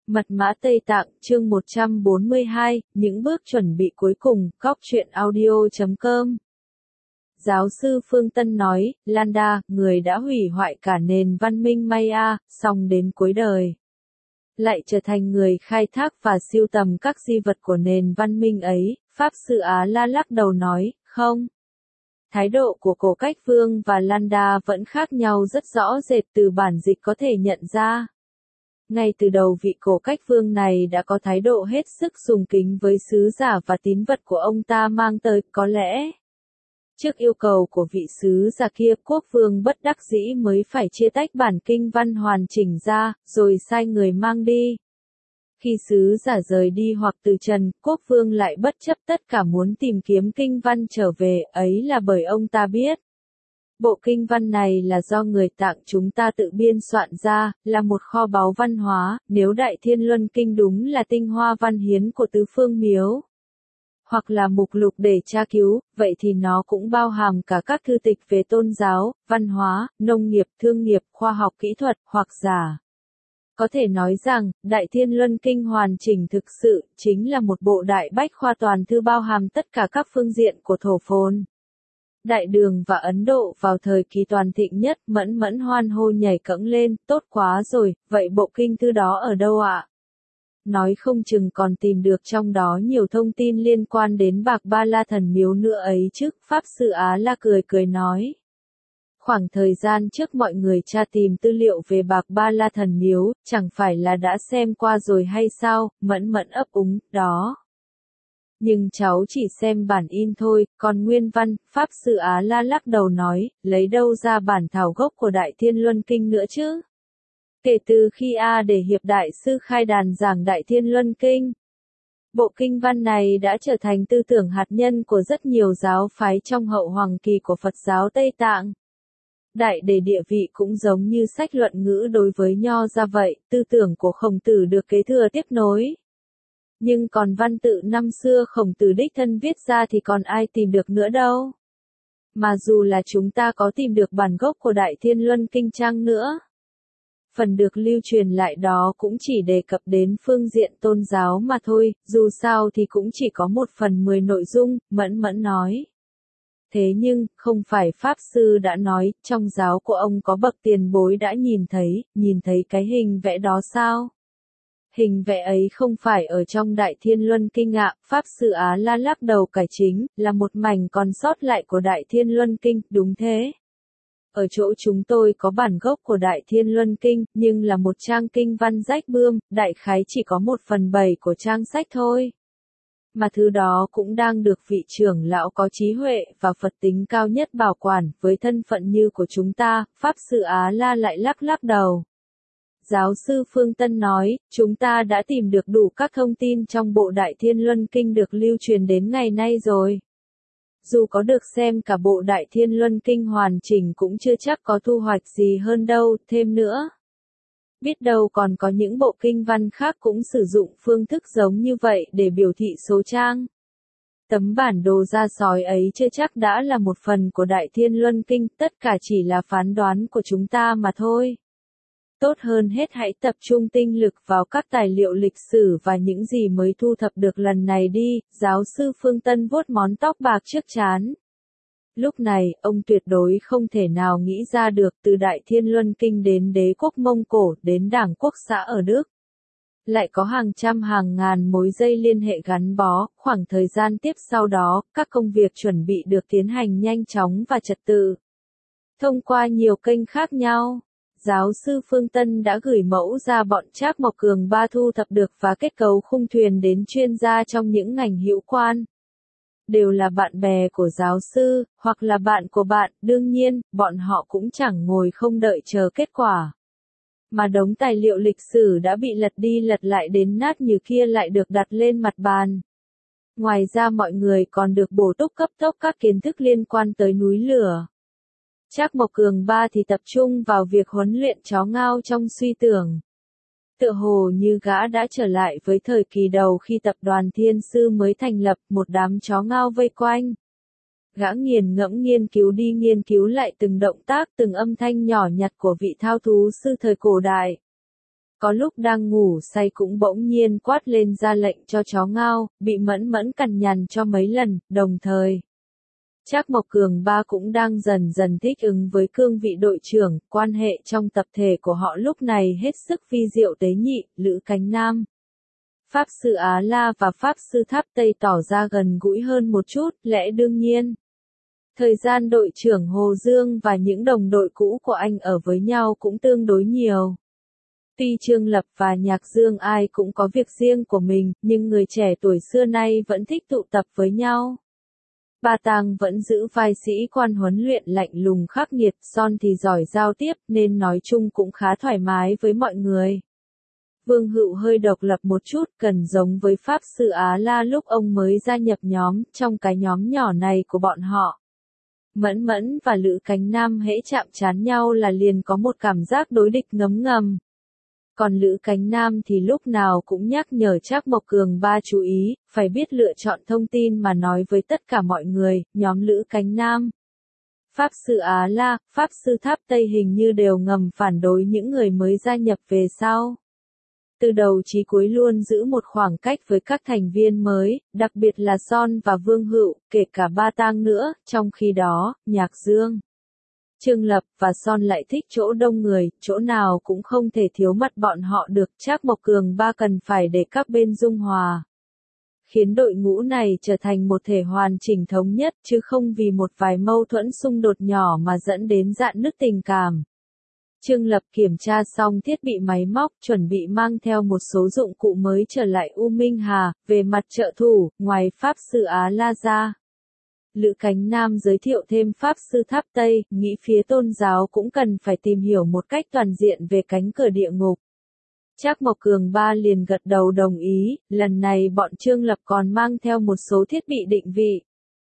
Mật mã Tây Tạng, chương 142, những bước chuẩn bị cuối cùng, góc truyện audio.com. Giáo sư Phương Tân nói, Landa, người đã hủy hoại cả nền văn minh Maya, xong đến cuối đời lại trở thành người khai thác và sưu tầm các di vật của nền văn minh ấy. Pháp Sư Á La lắc đầu nói, không. Thái độ của Cổ Cách Vương và Landa vẫn khác nhau rất rõ rệt từ bản dịch có thể nhận ra. Ngay từ đầu vị Cổ Cách Vương này đã có thái độ hết sức sùng kính với sứ giả và tín vật của ông ta mang tới, có lẽ. Trước yêu cầu của vị sứ giả kia, quốc vương bất đắc dĩ mới phải chia tách bản kinh văn hoàn chỉnh ra, rồi sai người mang đi. Khi sứ giả rời đi hoặc từ trần, quốc vương lại bất chấp tất cả muốn tìm kiếm kinh văn trở về, ấy là bởi ông ta biết. Bộ kinh văn này là do người Tạng chúng ta tự biên soạn ra, là một kho báu văn hóa, nếu Đại Thiên Luân Kinh đúng là tinh hoa văn hiến của tứ phương miếu, hoặc là mục lục để tra cứu, vậy thì nó cũng bao hàm cả các thư tịch về tôn giáo, văn hóa, nông nghiệp, thương nghiệp, khoa học kỹ thuật, hoặc giả. Có thể nói rằng, Đại Thiên Luân Kinh hoàn chỉnh thực sự, chính là một bộ đại bách khoa toàn thư bao hàm tất cả các phương diện của thổ phồn. Đại Đường và Ấn Độ vào thời kỳ toàn thịnh nhất, mẫn hoan hô nhảy cẫng lên, tốt quá rồi, vậy bộ kinh thư đó ở đâu ạ? Nói không chừng còn tìm được trong đó nhiều thông tin liên quan đến Bạc Ba La Thần Miếu nữa ấy chứ. Pháp Sư Á La cười nói. Khoảng thời gian trước mọi người tra tìm tư liệu về Bạc Ba La Thần Miếu, chẳng phải là đã xem qua rồi hay sao? Mẫn ấp úng, đó. Nhưng cháu chỉ xem bản in thôi, còn nguyên văn, Pháp Sư Á La lắc đầu nói, lấy đâu ra bản thảo gốc của Đại Thiên Luân Kinh nữa chứ? Kể từ khi A Để Hiệp Đại Sư khai đàn giảng Đại Thiên Luân Kinh, bộ kinh văn này đã trở thành tư tưởng hạt nhân của rất nhiều giáo phái trong hậu hoàng kỳ của Phật giáo Tây Tạng. Đại Đề địa vị cũng giống như sách luận ngữ đối với Nho ra vậy, tư tưởng của Khổng Tử được kế thừa tiếp nối. Nhưng còn văn tự năm xưa Khổng Tử đích thân viết ra thì còn ai tìm được nữa đâu. Mà dù là chúng ta có tìm được bản gốc của Đại Thiên Luân Kinh chăng nữa, phần được lưu truyền lại đó cũng chỉ đề cập đến phương diện tôn giáo mà thôi, dù sao thì cũng chỉ có 1/10 nội dung, Mẫn nói. Thế nhưng, không phải Pháp Sư đã nói, trong giáo của ông có bậc tiền bối đã nhìn thấy cái hình vẽ đó sao? Hình vẽ ấy không phải ở trong Đại Thiên Luân Kinh ạ. Pháp Sư Á La lắc đầu cải chính, là một mảnh còn sót lại của Đại Thiên Luân Kinh, đúng thế. Ở chỗ chúng tôi có bản gốc của Đại Thiên Luân Kinh, nhưng là một trang kinh văn rách bươm, đại khái chỉ có 1/7 của trang sách thôi. Mà thứ đó cũng đang được vị trưởng lão có trí huệ và Phật tính cao nhất bảo quản, với thân phận như của chúng ta. Pháp Sư Á La lại lắc đầu. Giáo sư Phương Tân nói, chúng ta đã tìm được đủ các thông tin trong bộ Đại Thiên Luân Kinh được lưu truyền đến ngày nay rồi. Dù có được xem cả bộ Đại Thiên Luân Kinh hoàn chỉnh cũng chưa chắc có thu hoạch gì hơn đâu, thêm nữa. Biết đâu còn có những bộ kinh văn khác cũng sử dụng phương thức giống như vậy để biểu thị số trang. Tấm bản đồ da sói ấy chưa chắc đã là một phần của Đại Thiên Luân Kinh, tất cả chỉ là phán đoán của chúng ta mà thôi. Tốt hơn hết hãy tập trung tinh lực vào các tài liệu lịch sử và những gì mới thu thập được lần này đi. Giáo sư Phương Tân vuốt món tóc bạc trước trán. Lúc này, ông tuyệt đối không thể nào nghĩ ra được từ Đại Thiên Luân Kinh đến đế quốc Mông Cổ đến Đảng Quốc xã ở Đức. Lại có hàng trăm hàng ngàn mối dây liên hệ gắn bó, khoảng thời gian tiếp sau đó, các công việc chuẩn bị được tiến hành nhanh chóng và trật tự. Thông qua nhiều kênh khác nhau. Giáo sư Phương Tân đã gửi mẫu ra bọn Trác Mộc Cường Ba thu thập được và kết cấu khung thuyền đến chuyên gia trong những ngành hữu quan. Đều là bạn bè của giáo sư, hoặc là bạn của bạn, đương nhiên, bọn họ cũng chẳng ngồi không đợi chờ kết quả. Mà đống tài liệu lịch sử đã bị lật đi lật lại đến nát như kia lại được đặt lên mặt bàn. Ngoài ra mọi người còn được bổ túc cấp tốc các kiến thức liên quan tới núi lửa. Trác Mộc Cường Ba thì tập trung vào việc huấn luyện chó ngao trong suy tưởng. Tựa hồ như gã đã trở lại với thời kỳ đầu khi tập đoàn Thiên Sư mới thành lập, một đám chó ngao vây quanh. Gã nghiền ngẫm nghiên cứu đi nghiên cứu lại từng động tác từng âm thanh nhỏ nhặt của vị thao thú sư thời cổ đại. Có lúc đang ngủ say cũng bỗng nhiên quát lên ra lệnh cho chó ngao, bị Mẫn Mẫn cằn nhằn cho mấy lần, đồng thời. Trác Mộc Cường ba cũng đang dần dần thích ứng với cương vị đội trưởng, quan hệ trong tập thể của họ lúc này hết sức vi diệu tế nhị, Lữ Cánh Nam. Pháp sư Á La và Pháp sư Tháp Tây tỏ ra gần gũi hơn một chút, lẽ đương nhiên. Thời gian đội trưởng Hồ Dương và những đồng đội cũ của anh ở với nhau cũng tương đối nhiều. Tuy Trương Lập và Nhạc Dương ai cũng có việc riêng của mình, nhưng người trẻ tuổi xưa nay vẫn thích tụ tập với nhau. Ba Tang vẫn giữ vai sĩ quan huấn luyện lạnh lùng khắc nghiệt, Son thì giỏi giao tiếp nên nói chung cũng khá thoải mái với mọi người. Vương Hựu hơi độc lập một chút, gần giống với Pháp sư Á La lúc ông mới gia nhập nhóm, trong cái nhóm nhỏ này của bọn họ. Mẫn Mẫn và Lữ Cánh Nam hễ chạm trán nhau là liền có một cảm giác đối địch ngấm ngầm. Còn Lữ Cánh Nam thì lúc nào cũng nhắc nhở Trác Mộc Cường ba chú ý, phải biết lựa chọn thông tin mà nói với tất cả mọi người, nhóm Lữ Cánh Nam. Pháp sư Á La, Pháp sư Tháp Tây hình như đều ngầm phản đối những người mới gia nhập về sau. Từ đầu chí cuối luôn giữ một khoảng cách với các thành viên mới, đặc biệt là Son và Vương Hựu, kể cả Ba Tang nữa, trong khi đó, Nhạc Dương, Trương Lập và Son lại thích chỗ đông người, chỗ nào cũng không thể thiếu mặt bọn họ được, Trác Mộc Cường ba cần phải để các bên dung hòa. Khiến đội ngũ này trở thành một thể hoàn chỉnh thống nhất, chứ không vì một vài mâu thuẫn xung đột nhỏ mà dẫn đến rạn nứt tình cảm. Trương Lập kiểm tra xong thiết bị máy móc, chuẩn bị mang theo một số dụng cụ mới trở lại U Minh Hà, về mặt trợ thủ, ngoài Pháp sư Á La ra. Lữ Cánh Nam giới thiệu thêm Pháp sư Tháp Tây, nghĩ phía tôn giáo cũng cần phải tìm hiểu một cách toàn diện về cánh cửa địa ngục. Trác Mộc Cường ba liền gật đầu đồng ý, lần này bọn Trương Lập còn mang theo một số thiết bị định vị.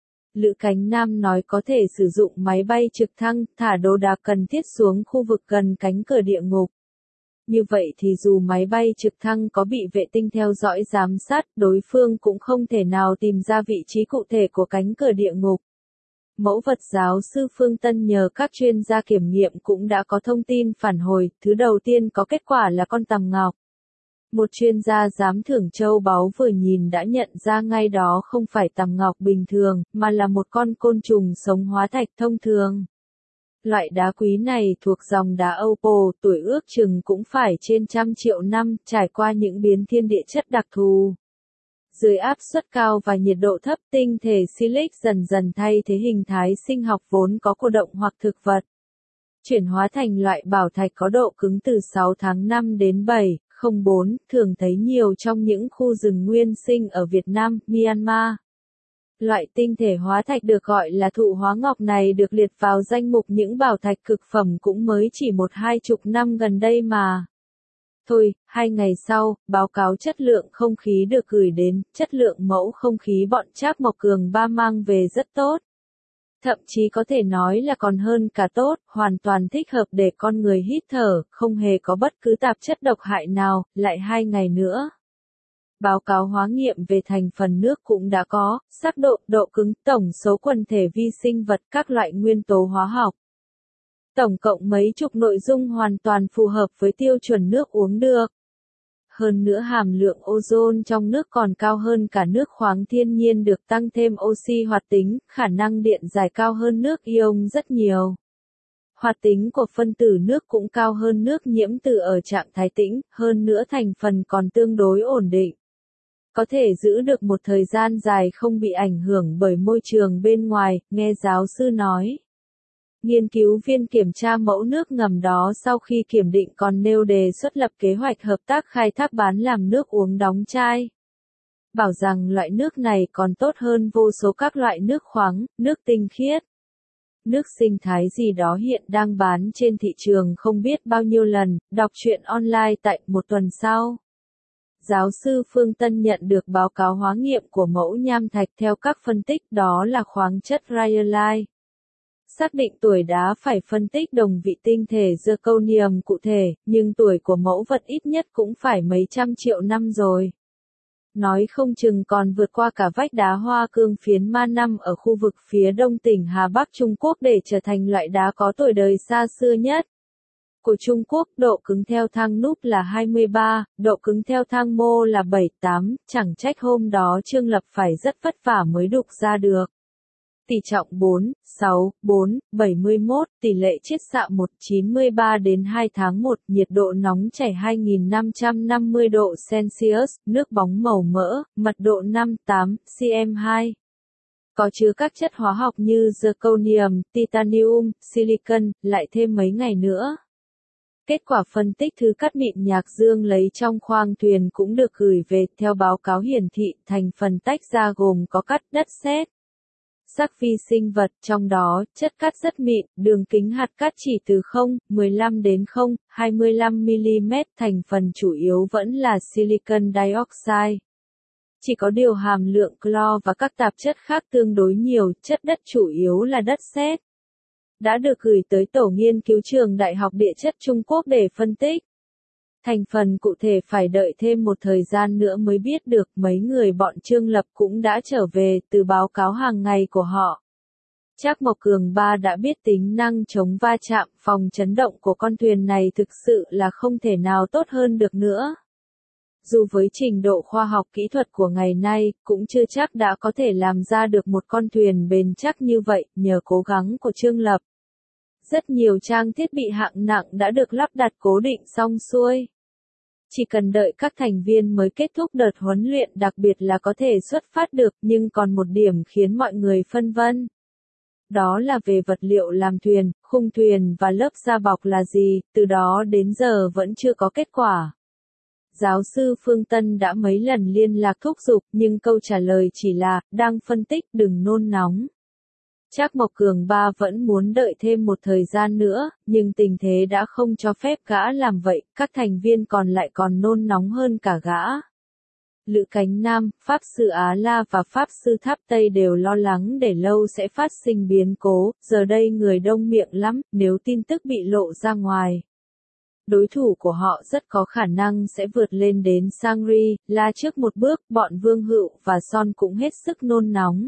Lữ Cánh Nam nói có thể sử dụng máy bay trực thăng, thả đồ đạc cần thiết xuống khu vực gần cánh cửa địa ngục. Như vậy thì dù máy bay trực thăng có bị vệ tinh theo dõi giám sát, đối phương cũng không thể nào tìm ra vị trí cụ thể của cánh cửa địa ngục. Mẫu vật giáo sư Phương Tân nhờ các chuyên gia kiểm nghiệm cũng đã có thông tin phản hồi, thứ đầu tiên có kết quả là con tằm ngọc. Một chuyên gia giám thưởng châu báu vừa nhìn đã nhận ra ngay đó không phải tằm ngọc bình thường, mà là một con côn trùng sống hóa thạch thông thường. Loại đá quý này thuộc dòng đá Opal, tuổi ước chừng cũng phải trên 100 triệu năm, trải qua những biến thiên địa chất đặc thù. Dưới áp suất cao và nhiệt độ thấp, tinh thể silic dần dần thay thế hình thái sinh học vốn có của động hoặc thực vật. Chuyển hóa thành loại bảo thạch có độ cứng từ 6 tháng 5 đến 7,04, thường thấy nhiều trong những khu rừng nguyên sinh ở Việt Nam, Myanmar. Loại tinh thể hóa thạch được gọi là thụ hóa ngọc này được liệt vào danh mục những bảo thạch cực phẩm cũng mới chỉ 1-2 năm gần đây mà. Thôi, 2 ngày sau, báo cáo chất lượng không khí được gửi đến, chất lượng mẫu không khí bọn Trác Mộc Cường ba mang về rất tốt. Thậm chí có thể nói là còn hơn cả tốt, hoàn toàn thích hợp để con người hít thở, không hề có bất cứ tạp chất độc hại nào, lại 2 ngày nữa. Báo cáo hóa nghiệm về thành phần nước cũng đã có, sắc độ, độ cứng, tổng số quần thể vi sinh vật, các loại nguyên tố hóa học. Tổng cộng mấy chục nội dung hoàn toàn phù hợp với tiêu chuẩn nước uống được. Hơn nữa hàm lượng ozone trong nước còn cao hơn cả nước khoáng thiên nhiên được tăng thêm oxy hoạt tính, khả năng điện giải cao hơn nước ion rất nhiều. Hoạt tính của phân tử nước cũng cao hơn nước nhiễm từ ở trạng thái tĩnh, hơn nữa thành phần còn tương đối ổn định. Có thể giữ được một thời gian dài không bị ảnh hưởng bởi môi trường bên ngoài, nghe giáo sư nói. Nghiên cứu viên kiểm tra mẫu nước ngầm đó sau khi kiểm định còn nêu đề xuất lập kế hoạch hợp tác khai thác bán làm nước uống đóng chai. Bảo rằng loại nước này còn tốt hơn vô số các loại nước khoáng, nước tinh khiết. Nước sinh thái gì đó hiện đang bán trên thị trường không biết bao nhiêu lần, đọc truyện online tại một tuần sau. Giáo sư Phương Tân nhận được báo cáo hóa nghiệm của mẫu nham thạch theo các phân tích đó là khoáng chất rhyolite. Xác định tuổi đá phải phân tích đồng vị tinh thể zirconium cụ thể, nhưng tuổi của mẫu vật ít nhất cũng phải mấy trăm triệu năm rồi. Nói không chừng còn vượt qua cả vách đá hoa cương phiến Ma Năm ở khu vực phía đông tỉnh Hà Bắc Trung Quốc để trở thành loại đá có tuổi đời xa xưa nhất. của Trung Quốc, độ cứng theo thang núp là 23, độ cứng theo thang mô là 78, chẳng trách hôm đó Trương Lập phải rất vất vả mới đục ra được. Tỷ trọng 4, 6, 4, 71, tỷ lệ chiết xạ 1,93 đến 2 tháng 1, nhiệt độ nóng chảy 2550 độ Celsius, nước bóng màu mỡ, mật độ 5,8 cm2. Có chứa các chất hóa học như zirconium, titanium, silicon, lại thêm mấy ngày nữa. Kết quả phân tích thứ cắt mịn Nhạc Dương lấy trong khoang thuyền cũng được gửi về, theo báo cáo hiển thị, thành phần tách ra gồm có cát, đất sét, sắc vi sinh vật, trong đó, chất cát rất mịn, đường kính hạt cát chỉ từ 0,15 đến 0,25 mm, thành phần chủ yếu vẫn là silicon dioxide. Chỉ có điều hàm lượng clo và các tạp chất khác tương đối nhiều, chất đất chủ yếu là đất sét. Đã được gửi tới tổ nghiên cứu trường Đại học Địa chất Trung Quốc để phân tích. Thành phần cụ thể phải đợi thêm một thời gian nữa mới biết được, mấy người bọn Trương Lập cũng đã trở về từ báo cáo hàng ngày của họ. Trác Mộc Cường 3 đã biết tính năng chống va chạm, phòng chấn động của con thuyền này thực sự là không thể nào tốt hơn được nữa. Dù với trình độ khoa học kỹ thuật của ngày nay, cũng chưa chắc đã có thể làm ra được một con thuyền bền chắc như vậy, nhờ cố gắng của Trương Lập. Rất nhiều trang thiết bị hạng nặng đã được lắp đặt cố định xong xuôi. Chỉ cần đợi các thành viên mới kết thúc đợt huấn luyện đặc biệt là có thể xuất phát được, nhưng còn một điểm khiến mọi người phân vân. Đó là về vật liệu làm thuyền, khung thuyền và lớp da bọc là gì, từ đó đến giờ vẫn chưa có kết quả. Giáo sư Phương Tân đã mấy lần liên lạc thúc giục, nhưng câu trả lời chỉ là, đang phân tích, đừng nôn nóng. Trác Mộc Cường 3 vẫn muốn đợi thêm một thời gian nữa, nhưng tình thế đã không cho phép gã làm vậy, các thành viên còn lại còn nôn nóng hơn cả gã. Lữ Cánh Nam, Pháp Sư Á La và Pháp Sư Tháp Tây đều lo lắng để lâu sẽ phát sinh biến cố, giờ đây người đông miệng lắm, nếu tin tức bị lộ ra ngoài. Đối thủ của họ rất có khả năng sẽ vượt lên đến Shangri-La trước một bước, bọn Vương Hựu và Son cũng hết sức nôn nóng.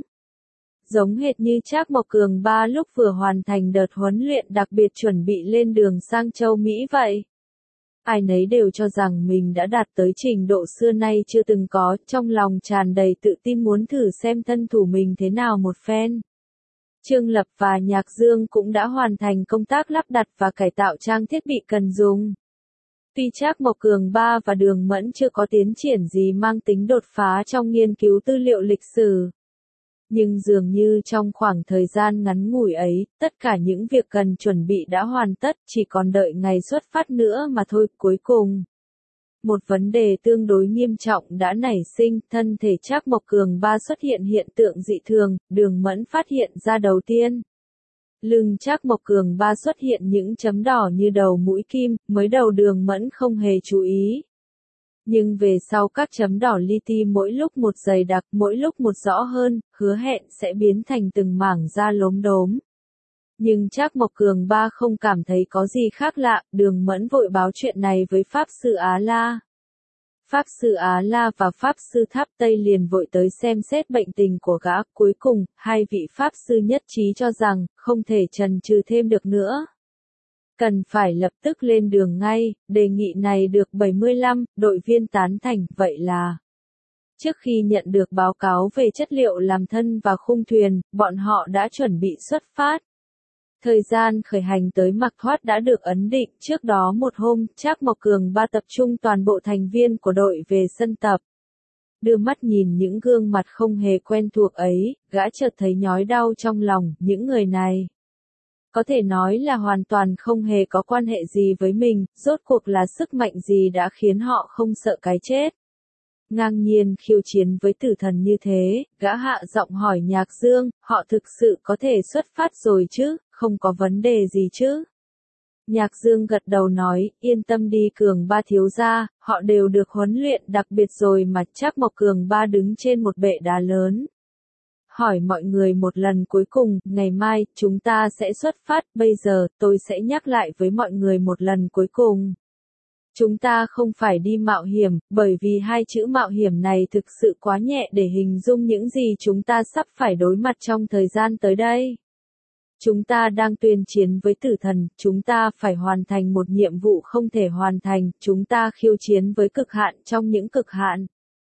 Giống hệt như Trác Mộc Cường 3 lúc vừa hoàn thành đợt huấn luyện đặc biệt chuẩn bị lên đường sang châu Mỹ vậy. Ai nấy đều cho rằng mình đã đạt tới trình độ xưa nay chưa từng có, trong lòng tràn đầy tự tin muốn thử xem thân thủ mình thế nào một phen. Trương Lập và Nhạc Dương cũng đã hoàn thành công tác lắp đặt và cải tạo trang thiết bị cần dùng. Tuy Trác Mộc Cường 3 và Đường Mẫn chưa có tiến triển gì mang tính đột phá trong nghiên cứu tư liệu lịch sử, nhưng dường như trong khoảng thời gian ngắn ngủi ấy, tất cả những việc cần chuẩn bị đã hoàn tất, chỉ còn đợi ngày xuất phát nữa mà thôi. Cuối cùng, một vấn đề tương đối nghiêm trọng đã nảy sinh, thân thể Trác Mộc Cường 3 xuất hiện hiện tượng dị thường, Đường Mẫn phát hiện ra đầu tiên. Lưng Trác Mộc Cường 3 xuất hiện những chấm đỏ như đầu mũi kim, mới đầu Đường Mẫn không hề chú ý. Nhưng về sau các chấm đỏ li ti mỗi lúc một dày đặc, mỗi lúc một rõ hơn, hứa hẹn sẽ biến thành từng mảng da lốm đốm. Nhưng Trác Mộc Cường 3 không cảm thấy có gì khác lạ, Đường Mẫn vội báo chuyện này với Pháp Sư Á La. Pháp Sư Á La và Pháp Sư Tháp Tây liền vội tới xem xét bệnh tình của gã, cuối cùng, hai vị Pháp Sư nhất trí cho rằng, không thể chần chừ thêm được nữa. Cần phải lập tức lên đường ngay, đề nghị này được 75 đội viên tán thành, vậy là trước khi nhận được báo cáo về chất liệu làm thân và khung thuyền, bọn họ đã chuẩn bị xuất phát. Thời gian khởi hành tới Mạc Thoát đã được ấn định, trước đó một hôm, Trác Mộc Cường 3 tập trung toàn bộ thành viên của đội về sân tập. Đưa mắt nhìn những gương mặt không hề quen thuộc ấy, gã chợt thấy nhói đau trong lòng, những người này có thể nói là hoàn toàn không hề có quan hệ gì với mình, rốt cuộc là sức mạnh gì đã khiến họ không sợ cái chết. Ngang nhiên khiêu chiến với tử thần như thế, gã hạ giọng hỏi Nhạc Dương, họ thực sự có thể xuất phát rồi chứ, không có vấn đề gì chứ. Nhạc Dương gật đầu nói, yên tâm đi Cường 3 thiếu gia, họ đều được huấn luyện đặc biệt rồi mà. Trác Mộc Cường 3 đứng trên một bệ đá lớn. Hỏi mọi người một lần cuối cùng, ngày mai, chúng ta sẽ xuất phát, bây giờ, tôi sẽ nhắc lại với mọi người một lần cuối cùng. Chúng ta không phải đi mạo hiểm, bởi vì hai chữ mạo hiểm này thực sự quá nhẹ để hình dung những gì chúng ta sắp phải đối mặt trong thời gian tới đây. Chúng ta đang tuyên chiến với tử thần, chúng ta phải hoàn thành một nhiệm vụ không thể hoàn thành, chúng ta khiêu chiến với cực hạn trong những cực hạn.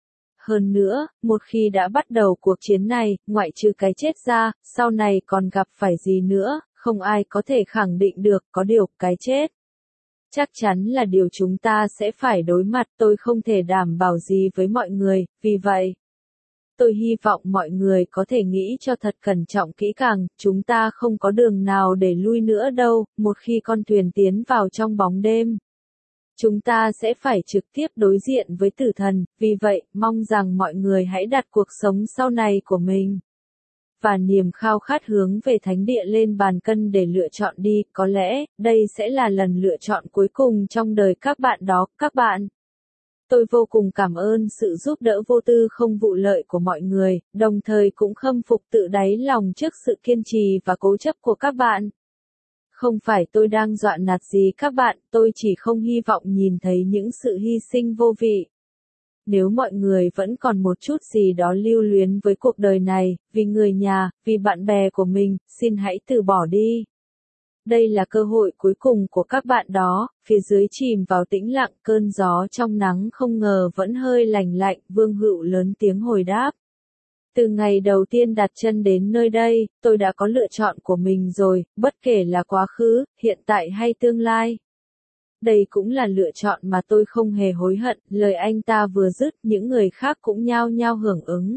Hơn nữa, một khi đã bắt đầu cuộc chiến này, ngoại trừ cái chết ra, sau này còn gặp phải gì nữa, không ai có thể khẳng định được, có điều, cái chết chắc chắn là điều chúng ta sẽ phải đối mặt, tôi không thể đảm bảo gì với mọi người, vì vậy, tôi hy vọng mọi người có thể nghĩ cho thật cẩn trọng kỹ càng, chúng ta không có đường nào để lui nữa đâu, một khi con thuyền tiến vào trong bóng đêm. Chúng ta sẽ phải trực tiếp đối diện với tử thần, vì vậy, mong rằng mọi người hãy đặt cuộc sống sau này của mình và niềm khao khát hướng về thánh địa lên bàn cân để lựa chọn đi, có lẽ, đây sẽ là lần lựa chọn cuối cùng trong đời các bạn đó, các bạn. Tôi vô cùng cảm ơn sự giúp đỡ vô tư không vụ lợi của mọi người, đồng thời cũng khâm phục tự đáy lòng trước sự kiên trì và cố chấp của các bạn. Không phải tôi đang dọa nạt gì các bạn, tôi chỉ không hy vọng nhìn thấy những sự hy sinh vô vị. Nếu mọi người vẫn còn một chút gì đó lưu luyến với cuộc đời này, vì người nhà, vì bạn bè của mình, xin hãy từ bỏ đi. Đây là cơ hội cuối cùng của các bạn đó, phía dưới chìm vào tĩnh lặng, cơn gió trong nắng không ngờ vẫn hơi lành lạnh, Vương Hữu lớn tiếng hồi đáp. Từ ngày đầu tiên đặt chân đến nơi đây, tôi đã có lựa chọn của mình rồi, bất kể là quá khứ, hiện tại hay tương lai. Đây cũng là lựa chọn mà tôi không hề hối hận, lời anh ta vừa dứt, những người khác cũng nhao nhao hưởng ứng.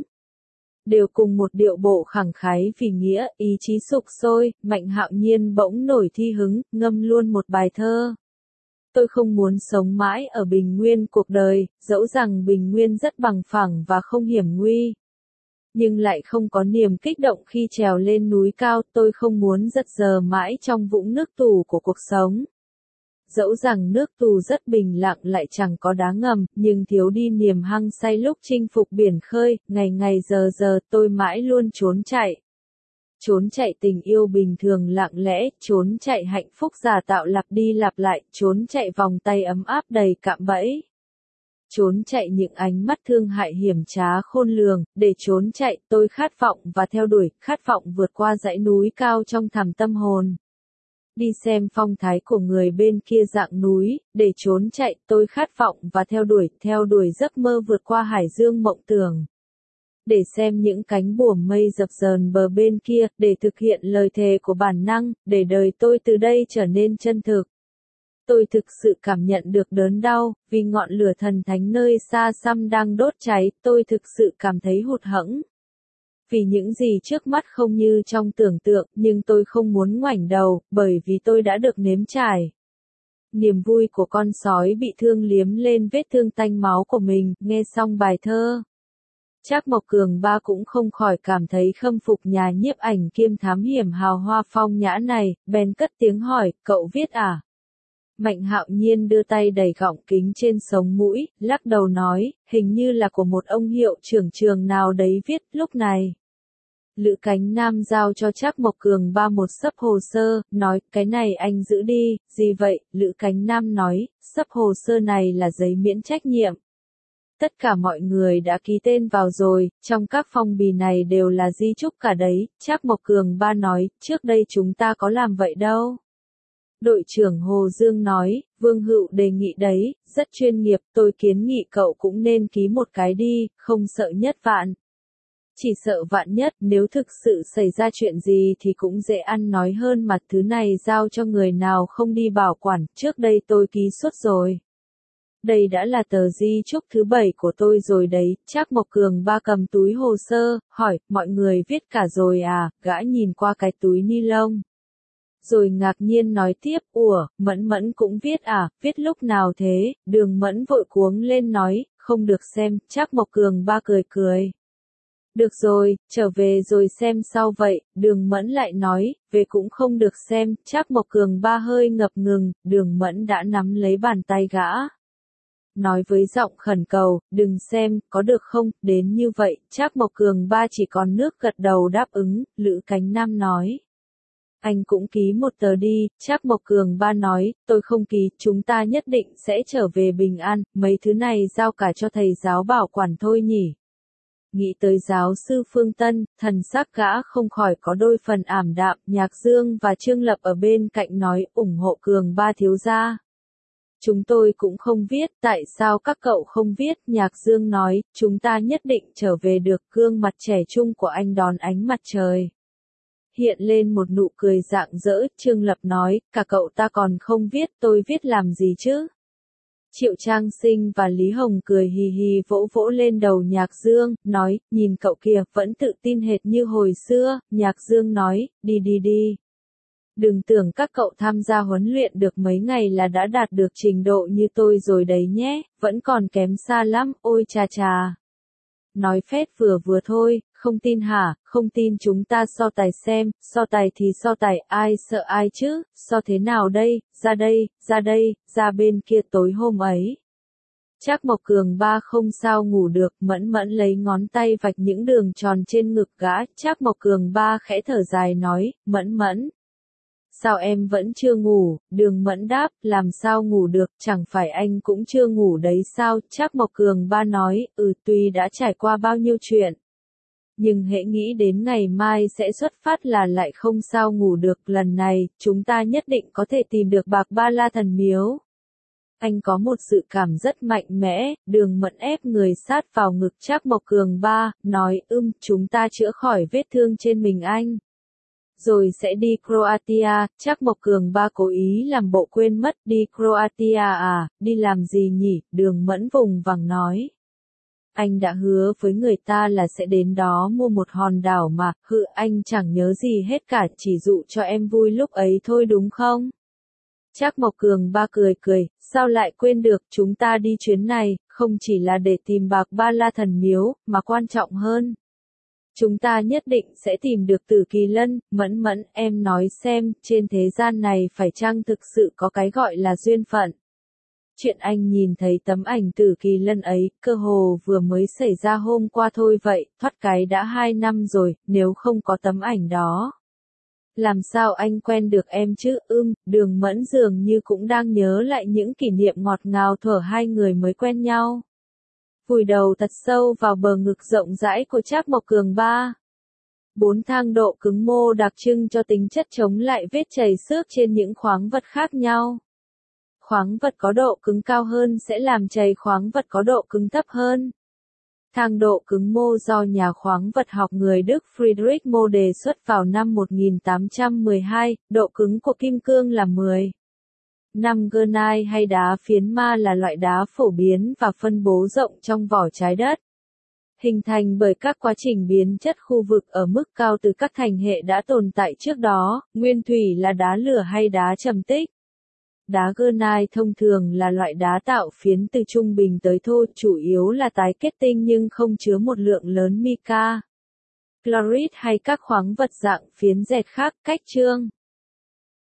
Đều cùng một điệu bộ khẳng khái vì nghĩa, ý chí sục sôi, Mạnh Hạo Nhiên bỗng nổi thi hứng, ngâm luôn một bài thơ. Tôi không muốn sống mãi ở bình nguyên cuộc đời, dẫu rằng bình nguyên rất bằng phẳng và không hiểm nguy. Nhưng lại không có niềm kích động khi trèo lên núi cao, tôi không muốn giật giờ mãi trong vũng nước tù của cuộc sống. Dẫu rằng nước tù rất bình lặng lại chẳng có đá ngầm, nhưng thiếu đi niềm hăng say lúc chinh phục biển khơi, ngày ngày giờ giờ tôi mãi luôn trốn chạy. Trốn chạy tình yêu bình thường lặng lẽ, trốn chạy hạnh phúc giả tạo lặp đi lặp lại, trốn chạy vòng tay ấm áp đầy cạm bẫy. Trốn chạy những ánh mắt thương hại hiểm trá khôn lường, để trốn chạy, tôi khát vọng và theo đuổi, khát vọng vượt qua dãy núi cao trong thẳm tâm hồn. Đi xem phong thái của người bên kia dạng núi, để trốn chạy, tôi khát vọng và theo đuổi giấc mơ vượt qua hải dương mộng tưởng. Để xem những cánh buồm mây dập dờn bờ bên kia, để thực hiện lời thề của bản năng, để đời tôi từ đây trở nên chân thực. Tôi thực sự cảm nhận được đớn đau, vì ngọn lửa thần thánh nơi xa xăm đang đốt cháy, tôi thực sự cảm thấy hụt hẫng. Vì những gì trước mắt không như trong tưởng tượng, nhưng tôi không muốn ngoảnh đầu, bởi vì tôi đã được nếm trải. Niềm vui của con sói bị thương liếm lên vết thương tanh máu của mình, nghe xong bài thơ. Trác Mộc Cường Ba cũng không khỏi cảm thấy khâm phục nhà nhiếp ảnh kiêm thám hiểm hào hoa phong nhã này, bèn cất tiếng hỏi, cậu viết à? Mạnh Hạo Nhiên đưa tay đẩy gọng kính trên sống mũi, lắc đầu nói, hình như là của một ông hiệu trưởng trường nào đấy viết, lúc này. Lữ Cánh Nam giao cho Trác Mộc Cường Ba một xấp hồ sơ, nói, cái này anh giữ đi, gì vậy? Lữ Cánh Nam nói, xấp hồ sơ này là giấy miễn trách nhiệm. Tất cả mọi người đã ký tên vào rồi, trong các phong bì này đều là di chúc cả đấy, Trác Mộc Cường Ba nói, trước đây chúng ta có làm vậy đâu. Đội trưởng Hồ Dương nói, Vương Hữu đề nghị đấy, rất chuyên nghiệp, tôi kiến nghị cậu cũng nên ký một cái đi, không sợ nhất vạn. Chỉ sợ vạn nhất, nếu thực sự xảy ra chuyện gì thì cũng dễ ăn nói hơn mà thứ này giao cho người nào không đi bảo quản, trước đây tôi ký suốt rồi. Đây đã là tờ di chúc thứ 7 của tôi rồi đấy, Trác Mộc Cường Ba cầm túi hồ sơ, hỏi, mọi người viết cả rồi à, gã nhìn qua cái túi ni lông. Rồi ngạc nhiên nói tiếp, Mẫn Mẫn cũng viết à, viết lúc nào thế, Đường Mẫn vội cuống lên nói, không được xem, Trác Mộc Cường Ba cười cười. Được rồi, trở về rồi xem sau vậy, Đường Mẫn lại nói, về cũng không được xem, Trác Mộc Cường Ba hơi ngập ngừng, Đường Mẫn đã nắm lấy bàn tay gã. Nói với giọng khẩn cầu, đừng xem, có được không, đến như vậy, Trác Mộc Cường Ba chỉ còn nước gật đầu đáp ứng, Lữ Cánh Nam nói. Anh cũng ký một tờ đi, Trác Mộc Cường Ba nói, tôi không ký, chúng ta nhất định sẽ trở về bình an, mấy thứ này giao cả cho thầy giáo bảo quản thôi nhỉ. nghĩ tới giáo sư Phương Tân, thần sắc gã không khỏi có đôi phần ảm đạm. Nhạc Dương và Trương Lập ở bên cạnh nói ủng hộ Cường Ba thiếu gia. Chúng tôi cũng không viết, tại sao các cậu không viết? Nhạc Dương nói, chúng ta nhất định trở về được. Gương mặt trẻ trung của anh đón ánh mặt trời. Hiện lên một nụ cười rạng rỡ. Trương Lập nói, cả cậu ta còn không viết, tôi viết làm gì chứ? Triệu Trang Sinh và Lý Hồng cười hì hì vỗ vỗ lên đầu Nhạc Dương, nói, nhìn cậu kìa, vẫn tự tin hệt như hồi xưa. Nhạc Dương nói, đi đi đi. Đừng tưởng các cậu tham gia huấn luyện được mấy ngày là đã đạt được trình độ như tôi rồi đấy nhé, vẫn còn kém xa lắm, ôi chà chà. Nói phét vừa vừa thôi, không tin hả, không tin chúng ta so tài xem, so tài thì so tài, ai sợ ai chứ, so thế nào đây, ra bên kia tối hôm ấy. Trác Mộc Cường Ba không sao ngủ được, Mẫn Mẫn lấy ngón tay vạch những đường tròn trên ngực gã, Trác Mộc Cường Ba khẽ thở dài nói, Mẫn Mẫn. Sao em vẫn chưa ngủ? Đường Mẫn đáp, làm sao ngủ được, chẳng phải anh cũng chưa ngủ đấy sao? Trác Mộc Cường Ba nói, tuy đã trải qua bao nhiêu chuyện. Nhưng hễ nghĩ đến ngày mai sẽ xuất phát là lại không sao ngủ được. Lần này, chúng ta nhất định có thể tìm được Bạc Ba La Thần Miếu. Anh có một dự cảm rất mạnh mẽ. Đường Mẫn ép người sát vào ngực Trác Mộc Cường Ba, nói, chúng ta chữa khỏi vết thương trên mình anh. Rồi sẽ đi Croatia. Trác Mộc Cường Ba cố ý làm bộ quên mất. Đi Croatia à, đi làm gì nhỉ? Đường Mẫn vùng vằng nói. Anh đã hứa với người ta là sẽ đến đó mua một hòn đảo mà, anh chẳng nhớ gì hết cả, chỉ dụ cho em vui lúc ấy thôi đúng không? Trác Mộc Cường Ba cười cười, sao lại quên được, chúng ta đi chuyến này, không chỉ là để tìm Bạc Ba La Thần Miếu, mà quan trọng hơn. Chúng ta nhất định sẽ tìm được Tử Kỳ Lân. Mẫn Mẫn, em nói xem, trên thế gian này phải chăng thực sự có cái gọi là duyên phận? Chuyện anh nhìn thấy tấm ảnh Tử Kỳ Lân ấy, cơ hồ vừa mới xảy ra hôm qua thôi vậy, thoát cái đã 2 năm rồi, nếu không có tấm ảnh đó. Làm sao anh quen được em chứ? Đường Mẫn dường như cũng đang nhớ lại những kỷ niệm ngọt ngào thuở hai người mới quen nhau. Vùi đầu thật sâu vào bờ ngực rộng rãi của Trác Mộc Cường Ba. 4 thang độ cứng mô đặc trưng cho tính chất chống lại vết chảy xước trên những khoáng vật khác nhau. Khoáng vật có độ cứng cao hơn sẽ làm chảy khoáng vật có độ cứng thấp hơn. Thang độ cứng mô do nhà khoáng vật học người Đức Friedrich Mô đề xuất vào năm 1812, độ cứng của kim cương là 10. 5 Granite hay đá phiến ma là loại đá phổ biến và phân bố rộng trong vỏ trái đất. Hình thành bởi các quá trình biến chất khu vực ở mức cao từ các thành hệ đã tồn tại trước đó, nguyên thủy là đá lửa hay đá trầm tích. Đá granite thông thường là loại đá tạo phiến từ trung bình tới thô, chủ yếu là tái kết tinh nhưng không chứa một lượng lớn mica, chlorite hay các khoáng vật dạng phiến dẹt khác. Cách chương